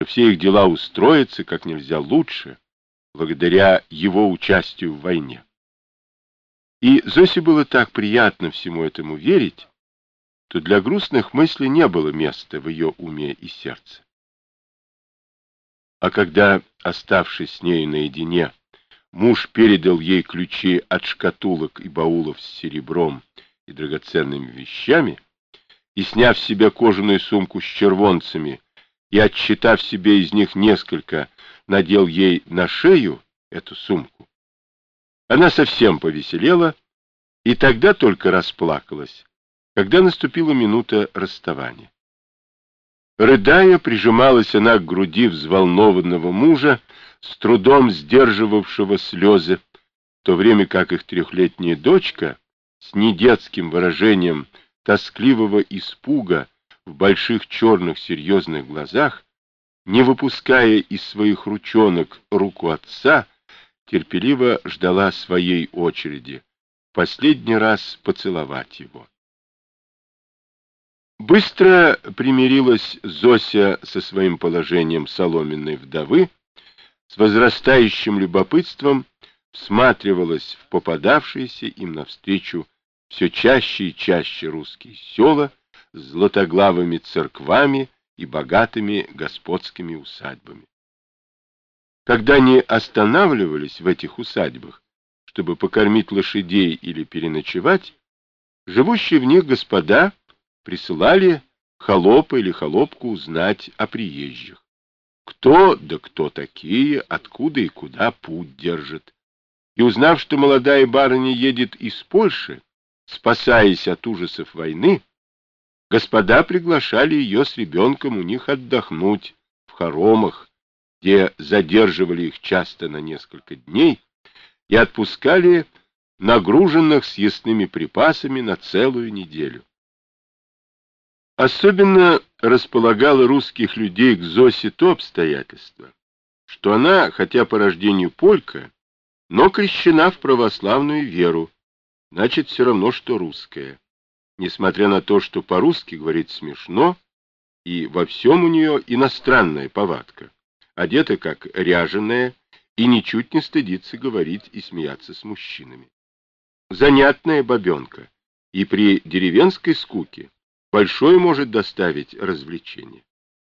все их дела устроятся как нельзя лучше, благодаря его участию в войне. И Зосе было так приятно всему этому верить, что для грустных мыслей не было места в ее уме и сердце. А когда, оставшись с нею наедине, муж передал ей ключи от шкатулок и баулов с серебром и драгоценными вещами, и, сняв с себя кожаную сумку с червонцами и отсчитав себе из них несколько, надел ей на шею эту сумку, она совсем повеселела и тогда только расплакалась, когда наступила минута расставания. Рыдая, прижималась она к груди взволнованного мужа, с трудом сдерживавшего слезы, в то время как их трехлетняя дочка с недетским выражением тоскливого испуга в больших черных серьезных глазах, не выпуская из своих ручонок руку отца, терпеливо ждала своей очереди в последний раз поцеловать его. Быстро примирилась Зося со своим положением соломенной вдовы, с возрастающим любопытством всматривалась в попадавшиеся им навстречу все чаще и чаще русские села с златоглавыми церквами и богатыми господскими усадьбами. Когда они останавливались в этих усадьбах, чтобы покормить лошадей или переночевать, живущие в них господа присылали холопа или холопку узнать о приезжих. Кто да кто такие, откуда и куда путь держат. И узнав, что молодая барыня едет из Польши, спасаясь от ужасов войны, господа приглашали ее с ребенком у них отдохнуть в хоромах, где задерживали их часто на несколько дней и отпускали нагруженных съестными припасами на целую неделю. Особенно располагало русских людей к Зосе то обстоятельство, что она, хотя по рождению полька, но крещена в православную веру, значит, все равно, что русская, несмотря на то, что по-русски говорит смешно, и во всем у нее иностранная повадка, одета как ряженая и ничуть не стыдится говорить и смеяться с мужчинами. Занятная бабенка, и при деревенской скуке большое может доставить развлечение.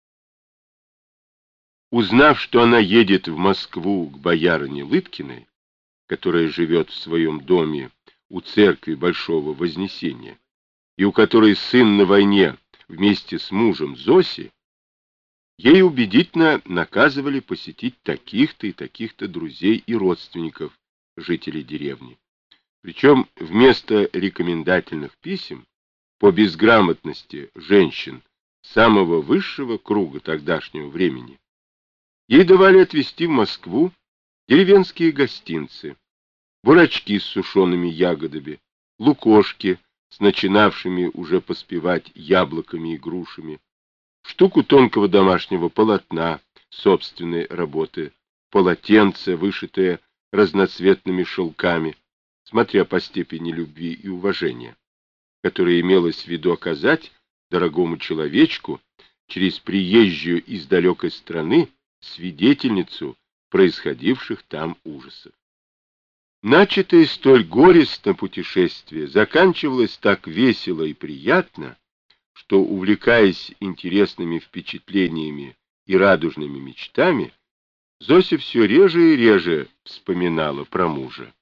Узнав, что она едет в Москву к боярине Лыткиной, которая живет в своем доме у церкви Большого Вознесения, и у которой сын на войне вместе с мужем Зоси, ей убедительно наказывали посетить таких-то и таких-то друзей и родственников, жителей деревни. Причем вместо рекомендательных писем по безграмотности женщин самого высшего круга тогдашнего времени, ей давали отвезти в Москву деревенские гостинцы, бурачки с сушеными ягодами, лукошки с начинавшими уже поспевать яблоками и грушами, штуку тонкого домашнего полотна собственной работы, полотенце, вышитое разноцветными шелками, смотря по степени любви и уважения, которое имелось в виду оказать дорогому человечку через приезжую из далекой страны свидетельницу происходивших там ужасов. Начатое столь горестно путешествие заканчивалось так весело и приятно, что, увлекаясь интересными впечатлениями и радужными мечтами, Зося все реже и реже вспоминала про мужа.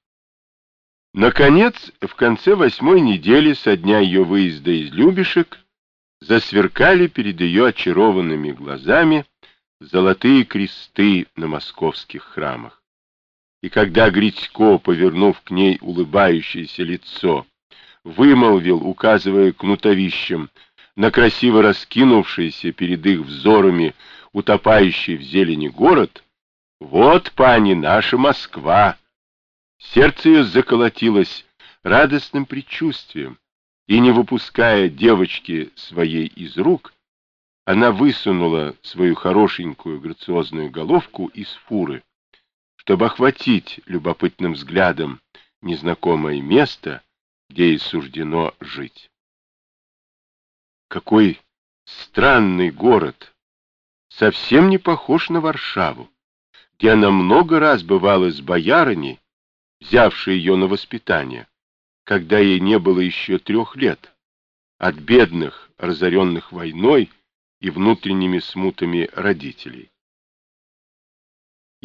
Наконец, в конце 8-й недели со дня ее выезда из Любешек засверкали перед ее очарованными глазами золотые кресты на московских храмах. И когда Грицько, повернув к ней улыбающееся лицо, вымолвил, указывая кнутовищем на красиво раскинувшийся перед их взорами утопающий в зелени город: «Вот, пани, наша Москва!» Сердце ее заколотилось радостным предчувствием, и, не выпуская девочки своей из рук, она высунула свою хорошенькую грациозную головку из фуры, чтобы охватить любопытным взглядом незнакомое место, где ей суждено жить. Какой странный город! совсем не похож на Варшаву, где она много раз бывала с боярыней, взявшей ее на воспитание, когда ей не было еще 3 лет, от бедных, разоренных войной и внутренними смутами родителей.